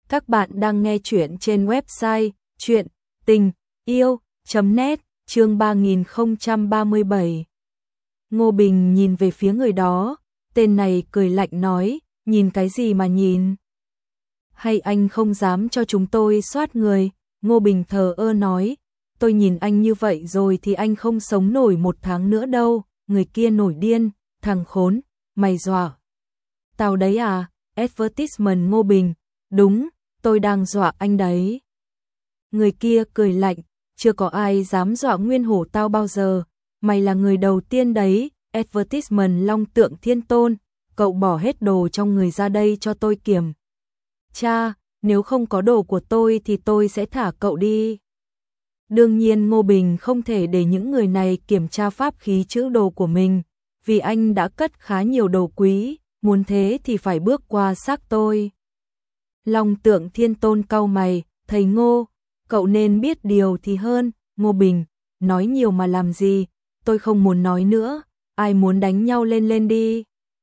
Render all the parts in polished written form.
Các bạn đang nghe chuyện trên website chuyện tình yêu.net, chương 3037. Ngô Bình nhìn về phía người đó, tên này cười lạnh nói, nhìn cái gì mà nhìn? Hay anh không dám cho chúng tôi soát người? Ngô Bình thờ ơ nói, tôi nhìn anh như vậy rồi thì anh không sống nổi 1 tháng nữa đâu. Người kia nổi điên, thằng khốn, mày dọa tao đấy à? Advertisement. Ngô Bình, đúng, tôi đang dọa anh đấy. Người kia cười lạnh, chưa có ai dám dọa Nguyên Hổ tao bao giờ, mày là người đầu tiên đấy. Advertisement. Long Tượng Thiên Tôn, cậu bỏ hết đồ trong người ra đây cho tôi kiểm tra, nếu không có đồ của tôi thì tôi sẽ thả cậu đi. Đương nhiên Ngô Bình không thể để những người này kiểm tra pháp khí chữ đồ của mình, vì anh đã cất khá nhiều đồ quý, muốn thế thì phải bước qua xác tôi. Long Tượng Thiên Tôn cau mày, thầy Ngô, cậu nên biết điều thì hơn. Ngô Bình, nói nhiều mà làm gì, tôi không muốn nói nữa, ai muốn đánh nhau lên lên đi.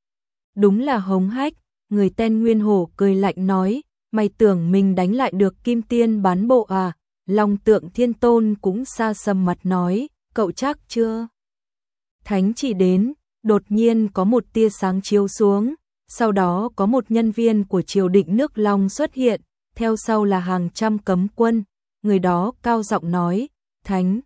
Đúng là hống hách. Người tên Nguyên Hổ cười lạnh nói, mày tưởng mình đánh lại được Kim Tiên bán bộ à? Long Tượng Thiên Tôn cũng xa sầm mặt nói, cậu chắc chưa? Thánh chỉ đến, đột nhiên có một tia sáng chiếu xuống, sau đó có một nhân viên của triều đình nước Long xuất hiện, theo sau là hàng trăm cấm quân. Người đó cao giọng nói, Thánh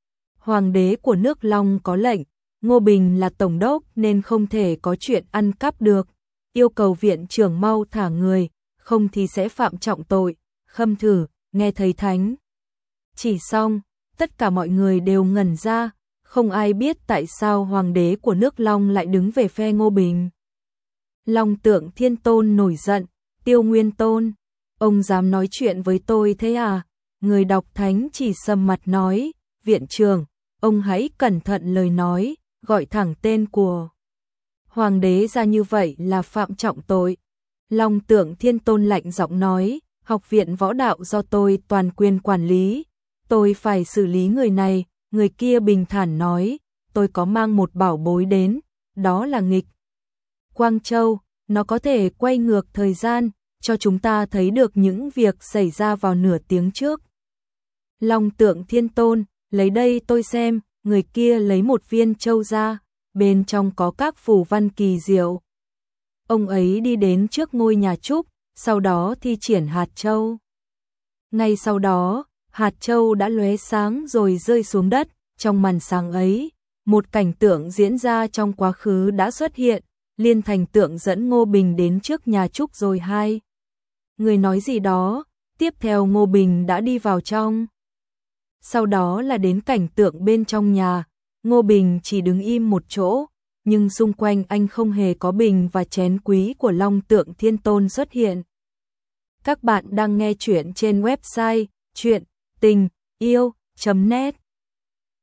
Hoàng đế của nước Long có lệnh, Ngô Bình là tổng đốc nên không thể có chuyện ăn cắp được, yêu cầu viện trưởng mau thả người, không thì sẽ phạm trọng tội. Khâm Thử, nghe thấy thánh chỉ xong, tất cả mọi người đều ngẩn ra, không ai biết tại sao hoàng đế của nước Long lại đứng về phe Ngô Bình. Long Tượng Thiên Tôn nổi giận, Tiêu Nguyên Tôn, ông dám nói chuyện với tôi thế à? Người đọc thánh chỉ sầm mặt nói, viện trưởng, ông hãy cẩn thận lời nói, gọi thẳng tên của hoàng đế ra như vậy là phạm trọng tội. Long Tượng Thiên Tôn lạnh giọng nói, học viện võ đạo do tôi toàn quyền quản lý, tôi phải xử lý người này. Người kia bình thản nói, tôi có mang một bảo bối đến, đó là nghịch Quang Châu, nó có thể quay ngược thời gian, cho chúng ta thấy được những việc xảy ra vào nửa tiếng trước. Long Tượng Thiên Tôn, lấy đây tôi xem. Người kia lấy một viên châu ra, bên trong có các phù văn kỳ diệu. Ông ấy đi đến trước ngôi nhà trúc, sau đó thi triển hạt châu. Ngay sau đó, hạt châu đã lóe sáng rồi rơi xuống đất. Trong màn sáng ấy, một cảnh tượng diễn ra trong quá khứ đã xuất hiện, liên thành tượng dẫn Ngô Bình đến trước nhà trúc rồi hai người nói gì đó, tiếp theo Ngô Bình đã đi vào trong. Sau đó là đến cảnh tượng bên trong nhà, Ngô Bình chỉ đứng im một chỗ, nhưng xung quanh anh không hề có bình và chén quý của Long Tượng Thiên Tôn xuất hiện. Các bạn đang nghe chuyện trên website chuyện tình yêu.net